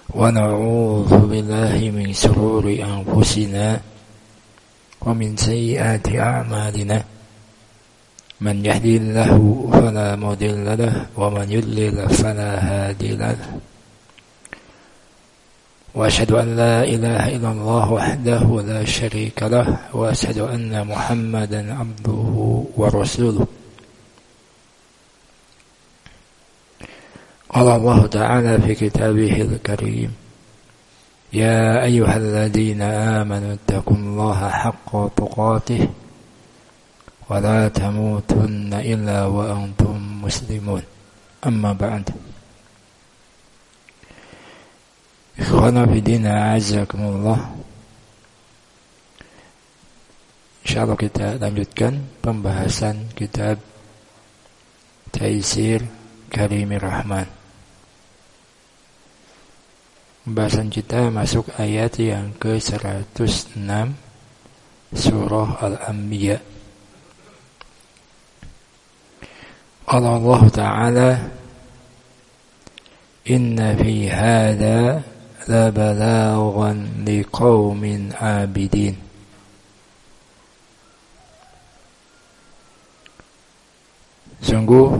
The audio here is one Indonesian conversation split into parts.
ونعوذ بالله من شرور أنفسنا ومن سيئات أعمالنا من يهدي الله فلا مضل له ومن يضلل فلا هادي له وأشهد أن لا إله إلا الله وحده لا شريك له وأشهد أن محمدا عبده ورسوله قال الله تعالى في كتابه الكريم يا أيها الذين آمنوا اتقوا الله حق تقاته ولا تموتن إلا وأنتم مسلمون أما بعد Ikhwana fidina azakumullah. Insyaallah kita lanjutkan pembahasan kitab Taisir Karimir Rahman. Pembahasan kita masuk ayat yang ke-106 surah Al-Anbiya. Qala Allah Ta'ala inna fi hadha la balaghan liqaumin abidin. Sungguh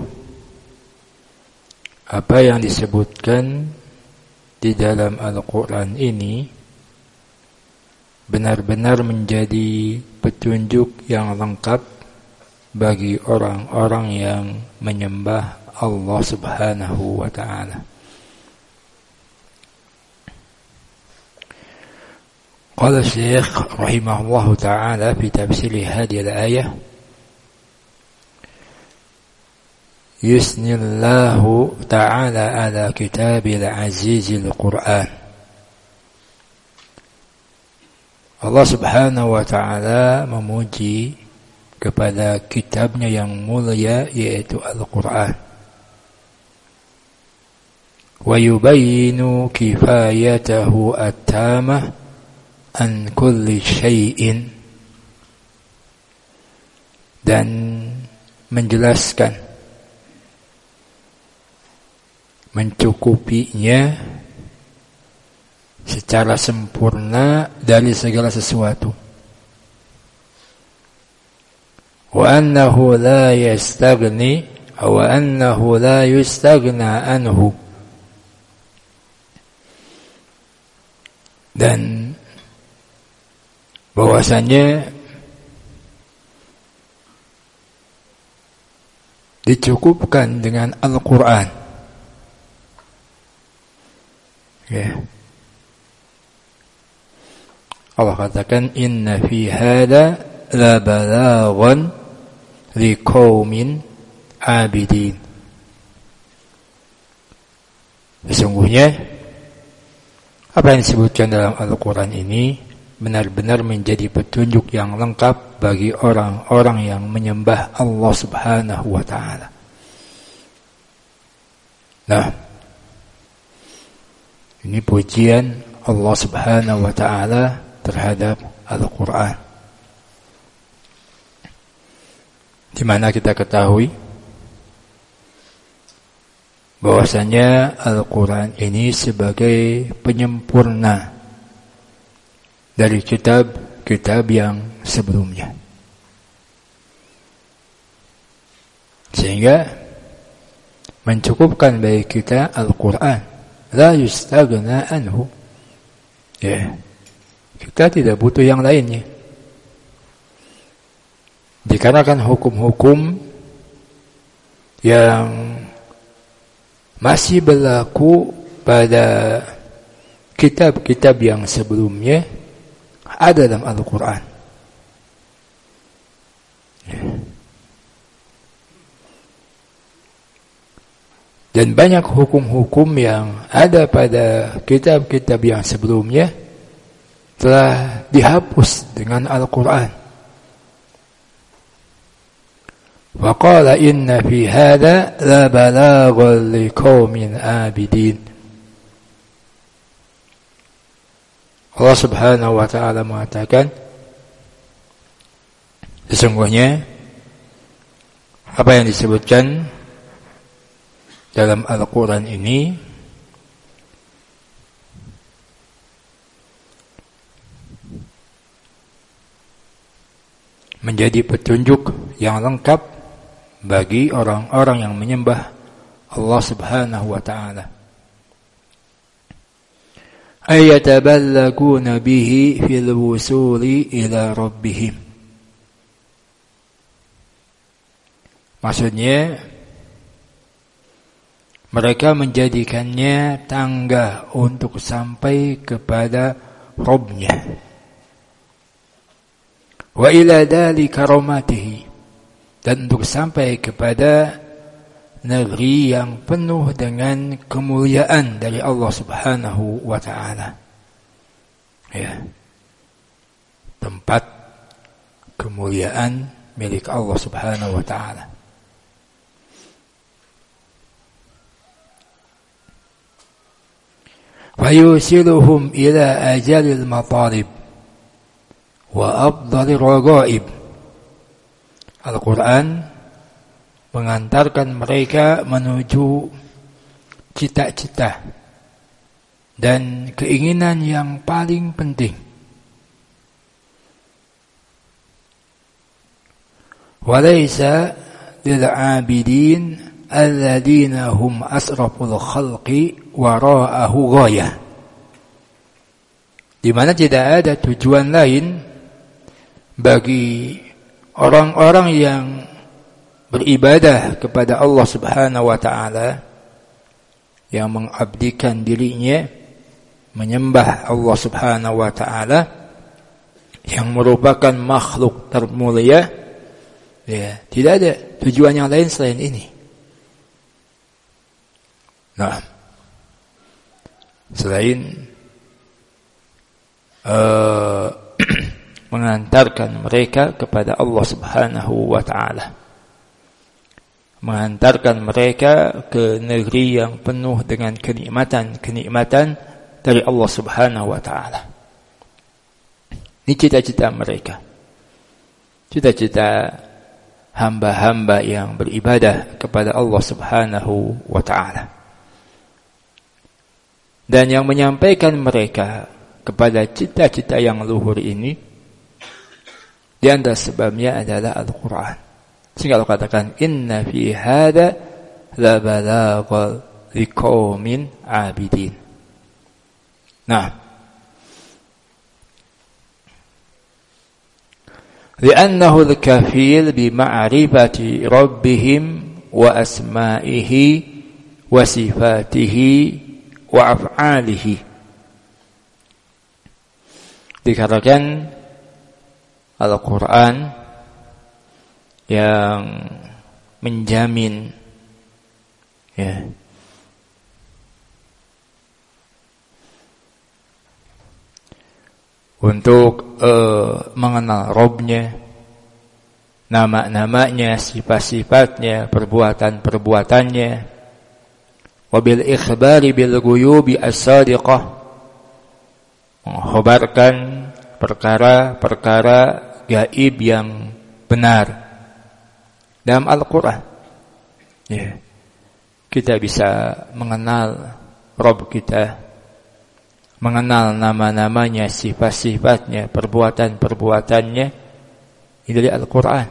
apa yang disebutkan di dalam Al-Quran ini benar-benar menjadi petunjuk yang lengkap bagi orang-orang yang menyembah Allah Subhanahu wa Ta'ala. Qala Syekh rahimahullahu ta'ala fi tafsir hadhihi al-ayah yusnillahu ta'ala ala kitabil azizil Qur'an. Allah Subhanahu wa ta'ala memuji kepada kitabnya yang mulia yaitu Al-Qur'an. Wa yubayyinu kifayatahu at-tamah an kulli syai'in, dan menjelaskan mencukupinya secara sempurna dari segala sesuatu. Wa annahu la yastaghni wa annahu la yustaghna anhu, dan bahwasanya dicukupkan dengan Al-Quran. Ya. Allah katakan inna fi hada la balaghan liqaumin abidin. Sesungguhnya apa yang disebutkan dalam Al-Quran ini benar-benar menjadi petunjuk yang lengkap bagi orang-orang yang menyembah Allah Subhanahu wa Ta'ala. Nah, ini pujian Allah Subhanahu wa Ta'ala terhadap Al-Quran. Di mana kita ketahui bahwasanya Al-Quran ini sebagai penyempurna dari kitab-kitab yang sebelumnya. Sehingga mencukupkan bagi kita Al-Quran. La yustaghna anhu. Ya. Kita tidak butuh yang lainnya. Dikarenakan hukum-hukum yang masih berlaku pada kitab-kitab yang sebelumnya ada dalam Al-Quran. Dan banyak hukum-hukum yang ada pada kitab-kitab yang sebelumnya telah dihapus dengan Al-Quran. Wa qala inna fi hadha la balaghan liqaumin abidin. Allah Subhanahu wa Ta'ala mengatakan sesungguhnya apa yang disebutkan dalam Al-Quran ini menjadi petunjuk yang lengkap bagi orang-orang yang menyembah Allah Subhanahu wa ta'ala. Ayataballaguna bihi fil wusuli ila rabbihim. Maksudnya mereka menjadikannya tangga untuk sampai kepada Rabb-nya. Wa ila dzalika karamatihi, dan untuk sampai kepada negeri yang penuh dengan kemuliaan dari Allah Subhanahu wa ta'ala. Ya. Tempat kemuliaan milik Allah Subhanahu wa ta'ala. Fayusiluhum ila ajalil matalib wa afdalil raghaib. Al-Quran mengantarkan mereka menuju cita-cita dan keinginan yang paling penting. Walaysa lil'abidin alladzina hum asraful khalqi wara'ahu ghayah. Di mana tidak ada tujuan lain bagi orang-orang yang beribadah kepada Allah Subhanahu wa ta'ala, yang mengabdikan dirinya menyembah Allah Subhanahu wa ta'ala yang merupakan makhluk termulia, ya, tidak ada tujuan yang lain selain ini. Nah, selain mengantarkan mereka kepada Allah Subhanahu wa ta'ala, mengantarkan mereka ke negeri yang penuh dengan kenikmatan-kenikmatan dari Allah Subhanahu wa ta'ala. Ini cita-cita mereka, cita-cita hamba-hamba yang beribadah kepada Allah Subhanahu wa ta'ala. Dan yang menyampaikan mereka kepada cita-cita yang luhur ini, di antara sebabnya adalah Al-Quran. Sehingga Allah katakan, inna fi hada la balagha liqaumin abidin. Nah, li'annahu al-kafil bima'rifati rabbihim wa asma'ihi wa sifatihi wa af'alihi. Dikarenakan Al-Quran yang menjamin, ya, untuk mengenal Rabb-nya, nama-namanya, sifat-sifatnya, perbuatan-perbuatannya, wabil ikhbari bil ghuyubi as-sadiqah, mengkhabarkan perkara-perkara gaib yang benar dalam Al-Quran. Ya, kita bisa mengenal Rabb kita, mengenal nama-namanya, sifat-sifatnya, perbuatan-perbuatannya, ini dari Al-Quran.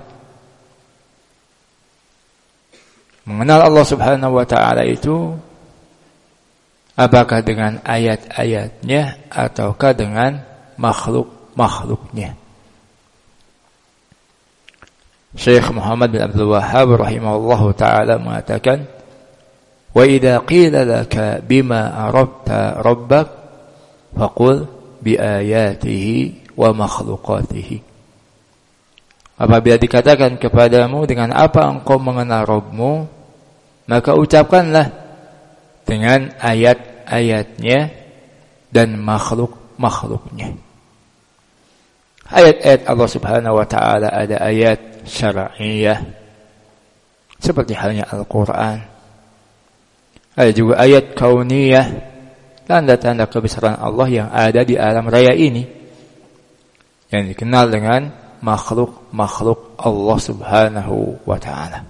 Mengenal Allah Subhanahu wa ta'ala itu apakah dengan ayat-ayatnya ataukah dengan makhluk-makhluknya. Syekh Muhammad bin Abdul Wahhab rahimahullahu ta'ala mengatakan, wa idza qila laka bima arabta rabbak faqul bi ayatihi wa makhluqatihi. Apabila dikatakan kepadamu dengan apa engkau mengenal Rabbmu, maka ucapkanlah dengan ayat-ayatnya dan makhluk-makhluknya. Ayat-ayat Allah Subhanahu wa ta'ala ada ayat syar'iyah seperti halnya Al-Quran. Ada juga ayat kauniyah, tanda-tanda kebesaran Allah yang ada di alam raya ini, yang dikenal dengan makhluk-makhluk Allah Subhanahu wa ta'ala.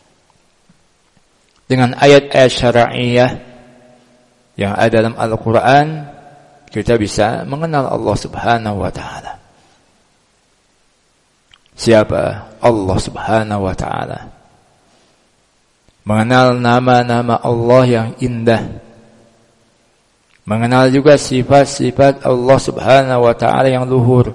Dengan ayat-ayat syar'iyah yang ada dalam Al-Quran, kita bisa mengenal Allah Subhanahu wa ta'ala. siapa? Allah Subhanahu wa ta'ala. Mengenal nama-nama Allah yang indah. Mengenal juga sifat-sifat Allah Subhanahu wa ta'ala yang luhur.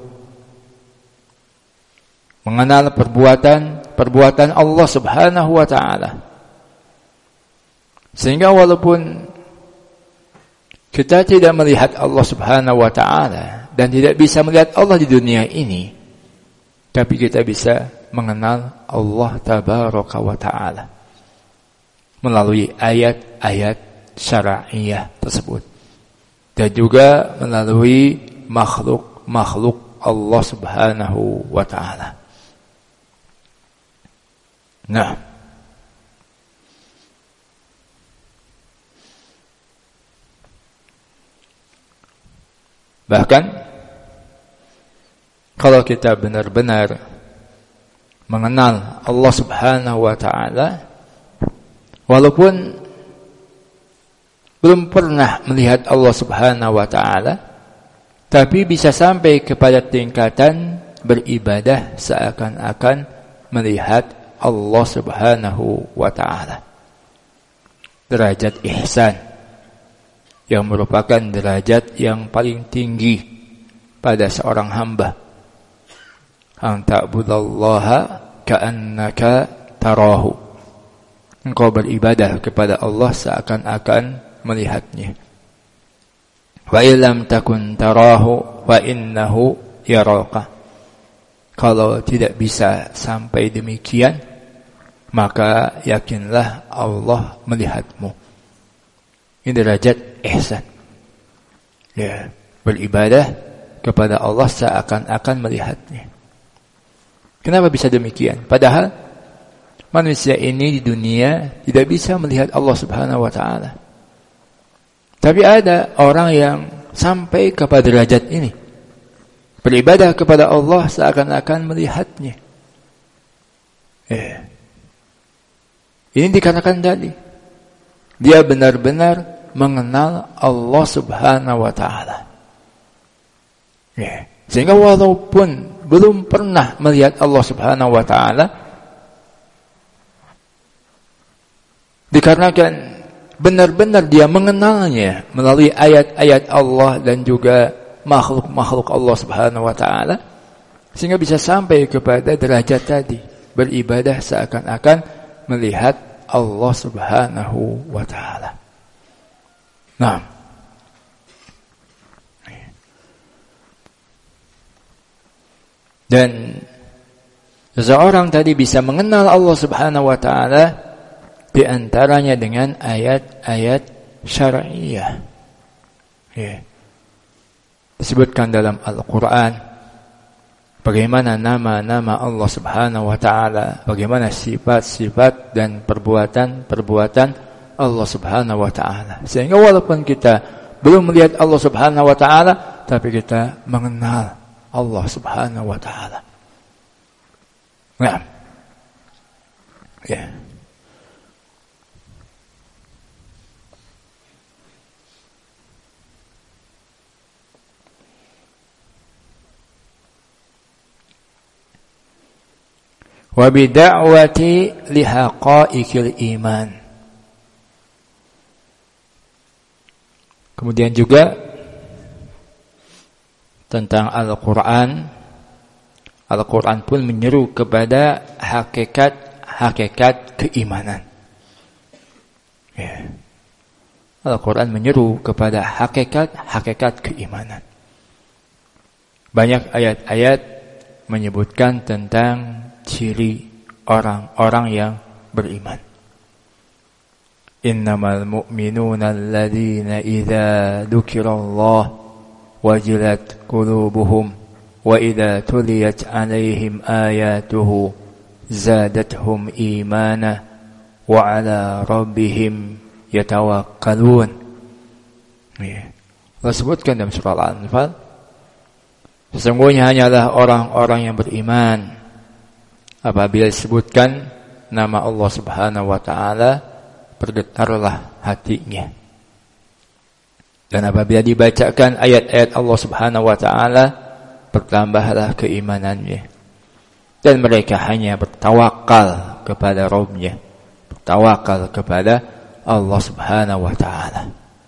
Mengenal perbuatan Allah Subhanahu wa ta'ala. Sehingga walaupun kita tidak melihat Allah Subhanahu wa ta'ala dan tidak bisa melihat Allah di dunia ini, tapi kita bisa mengenal Allah Tabaraka wa ta'ala melalui ayat-ayat syar'iyah tersebut, dan juga melalui makhluk Allah Subhanahu wa ta'ala. Nah, bahkan kalau kita benar-benar mengenal Allah Subhanahu wa ta'ala, walaupun belum pernah melihat Allah Subhanahu wa ta'ala, tapi bisa sampai kepada tingkatan beribadah seakan-akan melihat Allah Subhanahu wa ta'ala. Derajat ihsan yang merupakan derajat yang paling tinggi pada seorang hamba. An ta'budallaha ka'annaka tarahu. Engkau beribadah kepada Allah seakan-akan melihatnya. Wa illam takun tarahu fa innahu yaraka. Kalau tidak bisa sampai demikian, maka yakinlah Allah melihatmu. Ini derajat ihsan. Ya, beribadah kepada Allah seakan-akan melihatnya. Kenapa bisa demikian? Padahal manusia ini di dunia tidak bisa melihat Allah Subhanahu wa ta'ala. Tapi ada orang yang sampai kepada derajat ini, beribadah kepada Allah seakan-akan melihatnya. Ini dikatakan tadi, dia benar-benar mengenal Allah Subhanahu wa ta'ala. Sehingga walaupun belum pernah melihat Allah Subhanahu wa ta'ala, dikarenakan benar-benar dia mengenalnya melalui ayat-ayat Allah dan juga makhluk-makhluk Allah Subhanahu wa ta'ala, sehingga bisa sampai kepada derajat tadi, beribadah seakan-akan melihat Allah Subhanahu wa ta'ala. Nah, dan seseorang tadi bisa mengenal Allah Subhanahu wa ta'ala di antaranya dengan ayat-ayat syar'iyah. Disebutkan dalam Al-Quran bagaimana nama-nama Allah Subhanahu wa ta'ala, bagaimana sifat-sifat dan perbuatan-perbuatan Allah Subhanahu wa ta'ala. Sehingga walaupun kita belum melihat Allah Subhanahu wa ta'ala, tapi kita mengenal Allah Subhanahu wa ta'ala. Nah, ya. Wa bid'awati lihaqaiqil iman. Kemudian juga tentang Al-Quran. Al-Quran pun menyeru kepada hakikat keimanan. Al-Quran menyeru kepada hakikat keimanan. Banyak ayat-ayat menyebutkan tentang ciri orang-orang yang beriman. Innamal mu'minuna alladzina idza dzukirallah wajilat qulubuhum wa idza tuliyat 'alaihim ayatuhu zadatuhum imana wa 'ala rabbihim yatawakkalun. Allah sebutkan dalam surah Al-Anfal, sesungguhnya hanyalah orang-orang yang beriman apabila disebutkan nama Allah Subhanahu wa ta'ala, bergetarlah hatinya. Dan apabila dibacakan ayat-ayat Allah Subhanahu wa ta'ala, bertambahlah keimanannya. dan mereka hanya bertawakal kepada Rabb-Nya, bertawakal kepada Allah Subhanahu wa taala.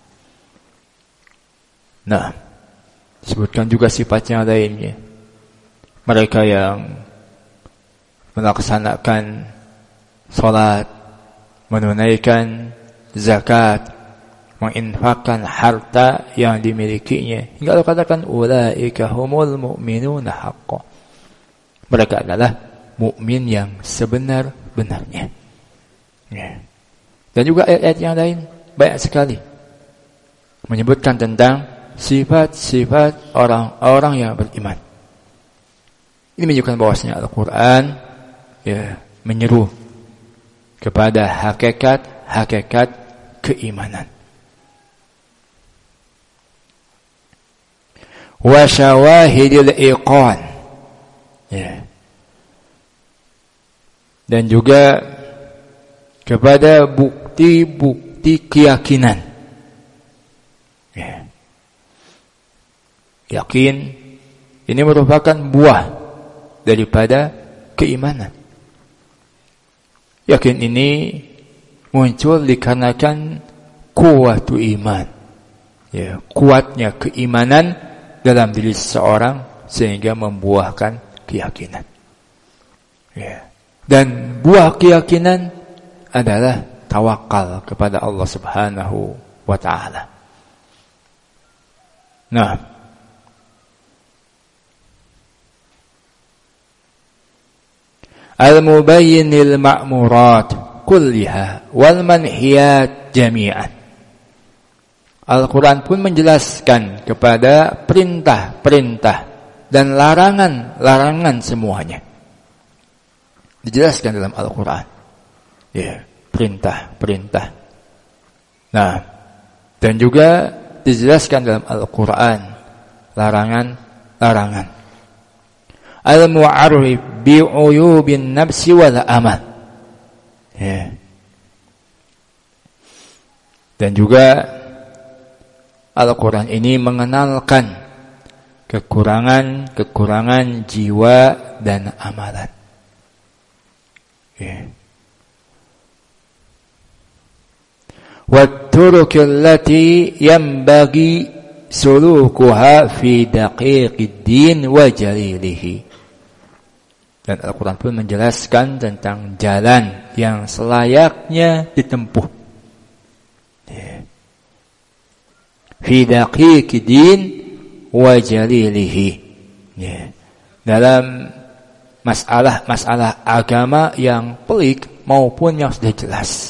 Nah, disebutkan juga sifatnya lainnya. Mereka yang melaksanakan salat, menunaikan zakat, menginfakkan harta yang dimilikinya, hingga Allah katakan ulaika humul mu'minuna haqqan. Mereka adalah mukmin yang sebenar-benarnya. Ya. Dan juga ayat-ayat yang lain banyak sekali menyebutkan tentang sifat-sifat orang-orang yang beriman. Ini menunjukkan bahwasanya Al-Quran menyeru kepada hakikat keimanan. Wa syawahidil iqan. Dan juga kepada bukti-bukti keyakinan. Yakin ini merupakan buah daripada keimanan. Yakin ini muncul dikarenakan kuwatu iman. Kuatnya keimanan dalam diri seseorang sehingga membuahkan keyakinan. Dan buah keyakinan adalah tawakal kepada Allah Subhanahu wa taala. Nah, al-mubayyinil ma'murat kulliha wal manhiyat jami'an. Al-Quran pun menjelaskan kepada perintah-perintah dan larangan-larangan semuanya. Dijelaskan dalam Al-Quran. Perintah-perintah. Nah, dan juga dijelaskan dalam Al-Quran larangan-larangan. Al-mu'arrif bi'uyubin nafsi wal amal. Dan juga Al-Quran ini mengenalkan kekurangan jiwa dan amalan. وَالطُّرُقِ الَّتِي يَنْبَغِي سُلُوكُهَا فِي دَقِيقِ الدِّينِ وَجَلِيلِهِ. Dan Al-Quran pun menjelaskan tentang jalan yang selayaknya ditempuh. Fi daqiqid din wa jalilihi. Dalam masalah agama yang pelik maupun yang sudah jelas.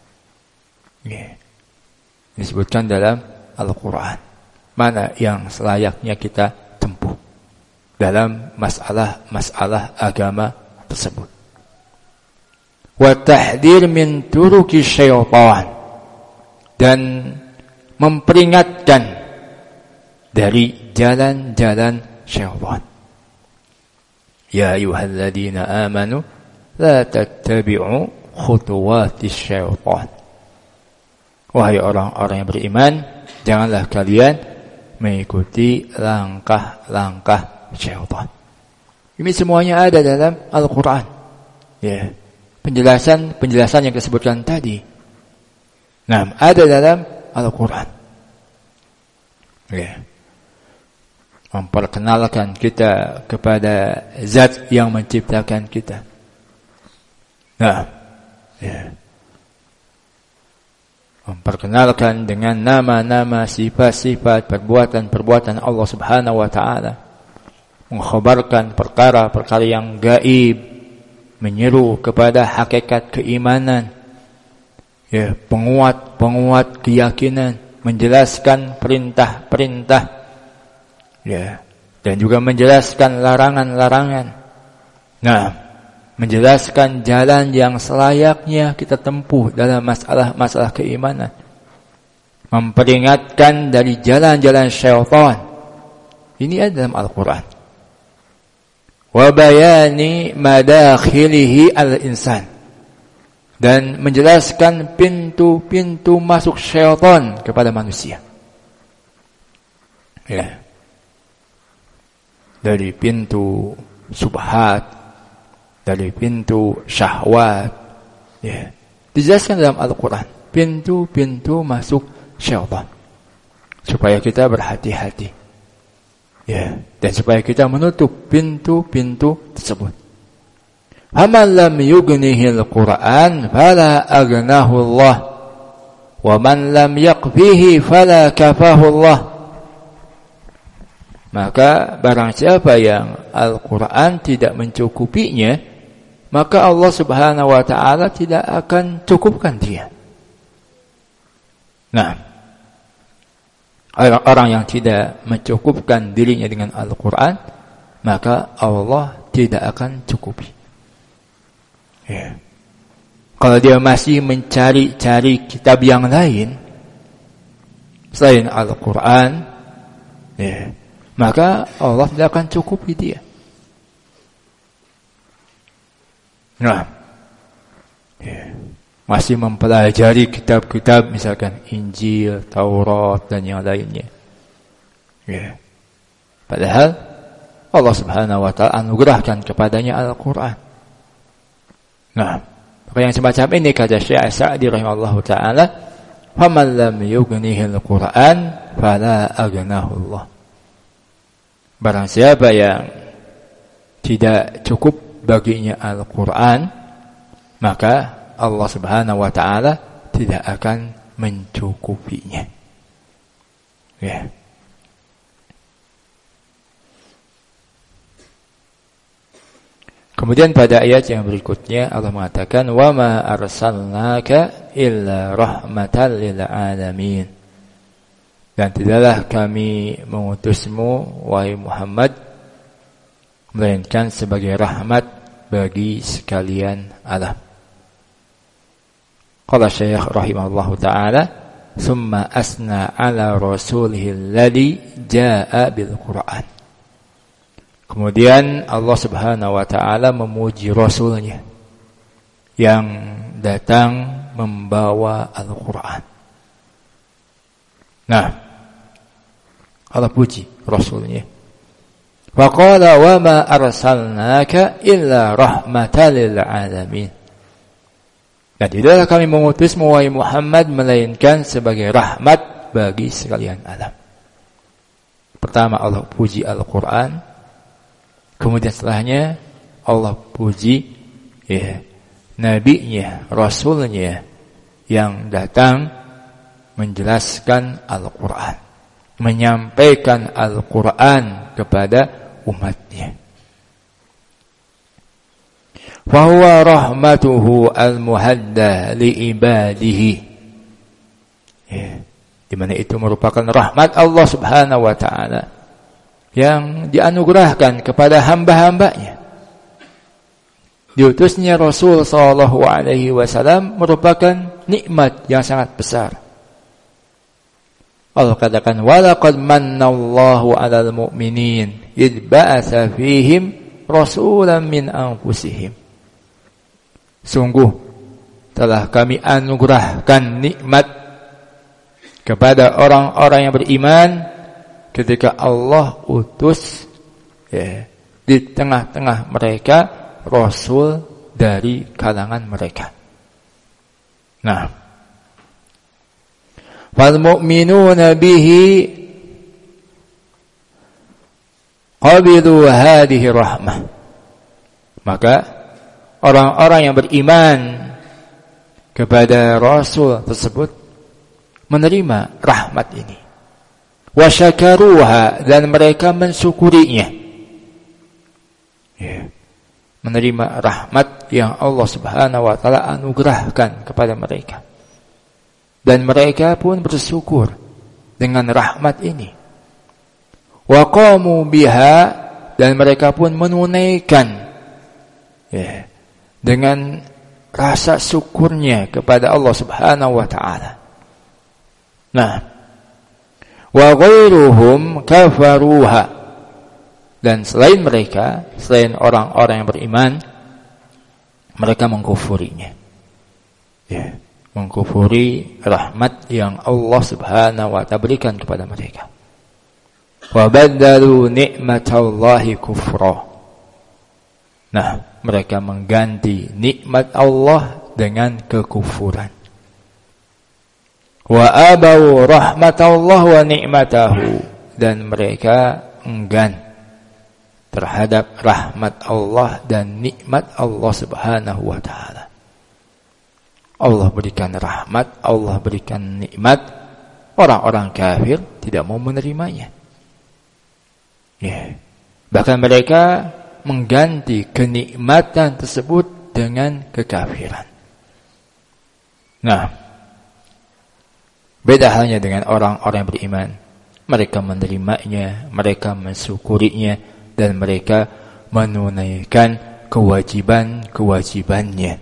Disebutkan dalam Al-Quran mana yang selayaknya kita tempuh dalam masalah agama tersebut. Wa tahdhir min turuki syaitan, dan memperingatkan dari jalan-jalan syaitan. Ya ayyuhalladzina amanu la tattabi'u khutuwatis syaitan. Wahai orang-orang yang beriman, janganlah kalian mengikuti langkah-langkah syaitan. Ini semuanya ada dalam Al-Quran. Penjelasan yang disebutkan tadi. Nah, ada dalam Al-Quran. Memperkenalkan kita kepada zat yang menciptakan kita. Nah, memperkenalkan dengan nama-nama, sifat-sifat, perbuatan-perbuatan Allah Subhanahu wa taala. Mengkhabarkan perkara-perkara yang gaib, menyeru kepada hakikat keimanan. Penguat keyakinan, menjelaskan perintah-perintah, dan juga menjelaskan larangan-larangan. Nah, menjelaskan jalan yang selayaknya kita tempuh dalam masalah keimanan. Memperingatkan dari jalan-jalan syaitan. Ini ada dalam Al-Quran. Wa bayani madakhilihi al-insan. Dan menjelaskan pintu-pintu masuk syaitan kepada manusia. Dari pintu subhat, dari pintu syahwat. Ya. Dijelaskan dalam Al-Quran, pintu-pintu masuk syaitan, supaya kita berhati-hati. Ya, dan supaya kita menutup pintu-pintu tersebut. Faman lam yughnihil Qur'an fala aghnahu Allah, wa man lam yaqfihi fala kafahu Allah. Maka barang siapa yang Al-Quran tidak mencukupinya, maka Allah Subhanahu wa ta'ala tidak akan cukupkan dia. Nah, orang yang tidak mencukupkan dirinya dengan Al-Quran, maka Allah tidak akan cukupi. Ya. Kalau dia masih mencari-cari kitab yang lain selain Al-Quran, ya, maka Allah tidak akan cukupi dia. Nah, ya, masih mempelajari kitab-kitab misalkan Injil, Taurat dan yang lainnya. Ya. Padahal Allah Subhanahu wa ta'ala anugerahkan kepadanya Al-Quran. Nah, maka yang semacam ini kata Syekh Sa'di rahimahullahu ta'ala, faman lam yughnihil Qur'an fala aghnahu Allah. Barang siapa yang tidak cukup baginya Al-Quran, maka Allah Subhanahu wa ta'ala tidak akan mencukupinya. Ya. Kemudian pada ayat yang berikutnya Allah mengatakan, wa ma arsalnaka illa rahmatan lil alamin. Dan tidaklah kami mengutusmu, wahai Muhammad, melainkan sebagai rahmat bagi sekalian alam. Qala Syekh rahimahullahu ta'ala, summa asna ala rasulihi alladhi jaa bil Qur'an. Kemudian Allah Subhanahu wa ta'ala memuji Rasulnya yang datang membawa Al-Quran. Nah, Allah puji Rasulnya. Wa qala wa ma arsalnaka illa rahmatan lil alamin. Dan tidaklah kami mengutusmu, wahai Muhammad, melainkan sebagai rahmat bagi sekalian alam. Pertama Allah puji Al-Quran, kemudian setelahnya Allah puji nabinya, rasulnya yang datang menjelaskan Al-Quran, menyampaikan Al-Quran kepada umatnya. Fahuwa rahmatuhu al-muhadda li'ibadihi. Di mana itu merupakan rahmat Allah Subhanahu wa ta'ala yang dianugerahkan kepada hamba-hambanya. Diutusnya Rasul sallallahu alaihi wasallam merupakan nikmat yang sangat besar. Allah katakan, walaqad mannallahu 'alal mu'minin id ba'atsa fihim rasulan min anfusihim. Sungguh telah kami anugerahkan nikmat kepada orang-orang yang beriman ketika Allah utus di tengah-tengah mereka rasul dari kalangan mereka. Nah, fal mu'minuna bihi qabilu hadhihi rahmah. Maka orang-orang yang beriman kepada Rasul tersebut menerima rahmat ini. Wa syakaruha, dan mereka mensyukurinya. Menerima rahmat yang Allah Subhanahu wa ta'ala anugerahkan kepada mereka. Dan mereka pun bersyukur dengan rahmat ini. Wa qamu biha, dan mereka pun menunaikan dengan rasa syukurnya kepada Allah Subhanahu wa ta'ala. Nah, wa ghairuhum kafaruha, dan selain mereka, selain orang-orang yang beriman, mereka mengkufurinya. Mengkufuri rahmat yang Allah Subhanahu wa ta'ala berikan kepada mereka. Wa badalu ni'matallahi kufra. Nah, mereka mengganti nikmat Allah dengan kekufuran. Wa abau rahmatallah wa ni'matahu, dan mereka enggan terhadap rahmat Allah dan nikmat Allah Subhanahu wa taala. Allah berikan rahmat, Allah berikan nikmat, orang-orang kafir tidak mau menerimanya. Bahkan mereka mengganti kenikmatan tersebut dengan kekafiran. Nah, beda halnya dengan orang-orang yang beriman. Mereka menerimanya, mereka mensyukurinya, dan mereka menunaikan kewajiban-kewajibannya.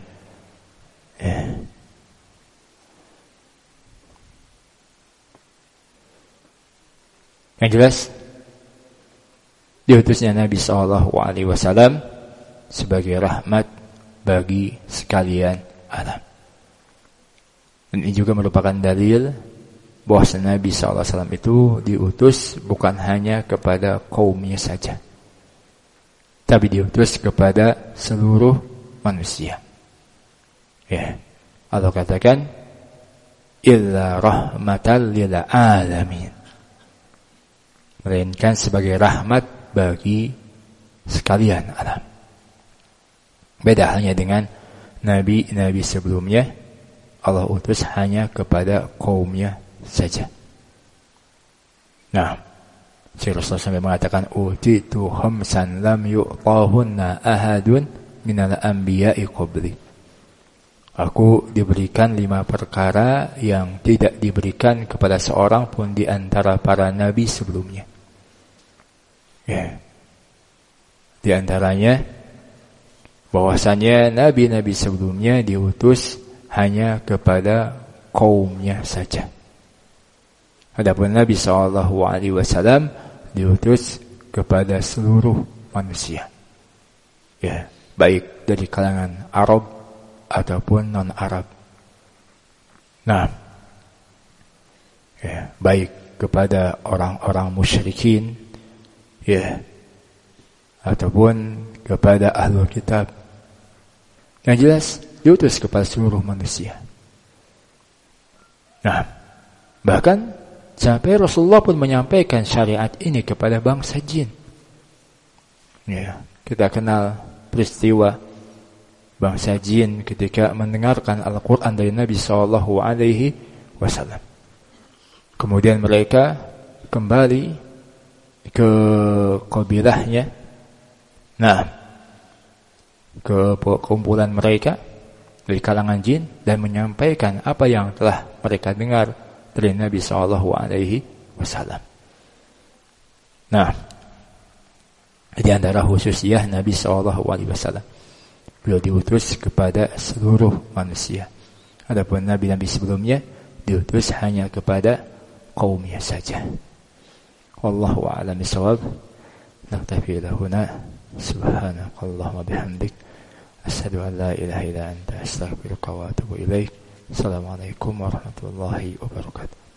Yang jelas, diutusnya Nabi SAW sebagai rahmat bagi sekalian alam. Dan ini juga merupakan dalil bahwa Nabi SAW itu diutus bukan hanya kepada kaumnya saja, tapi diutus kepada seluruh manusia. Allah katakan, illa rahmatan lil alamin, melainkan sebagai rahmat bagi sekalian alam. Beda halnya dengan nabi-nabi sebelumnya, Allah utus hanya kepada kaumnya saja. Nah, Rasulullah sampai mengatakan, utitu khamsan lam yu'tahunna ahadun minal anbiya'i qabli. Aku diberikan 5 perkara yang tidak diberikan kepada seorang pun di antara para nabi sebelumnya. Di antaranya bahwasanya nabi-nabi sebelumnya diutus hanya kepada kaumnya saja. Adapun Nabi SAW diutus kepada seluruh manusia. Baik dari kalangan Arab ataupun non-Arab. Nah, baik kepada orang-orang musyrikin, ataupun kepada ahlul kitab. Yang jelas diutus kepada seluruh manusia. Nah, bahkan sampai Rasulullah pun menyampaikan syariat ini kepada bangsa jin. Kita kenal peristiwa bangsa jin ketika mendengarkan Al-Quran dari Nabi SAW. Kemudian mereka kembali ke qabilahnya, ke kumpulan mereka dari kalangan jin, dan menyampaikan apa yang telah mereka dengar dari Nabi SAW. Nah, di antara khususiyah Nabi SAW, beliau diutus kepada seluruh manusia. Adapun nabi-nabi sebelumnya diutus hanya kepada kaumnya saja. Wallahu a'lam bishawab. Naktafi lahuna. Subhanakallahumma bihamdik, asyhadu an la ilaha illa anta, astaghfiruka wa atubu ilaik. Assalamualaikum warahmatullahi wabarakatuh.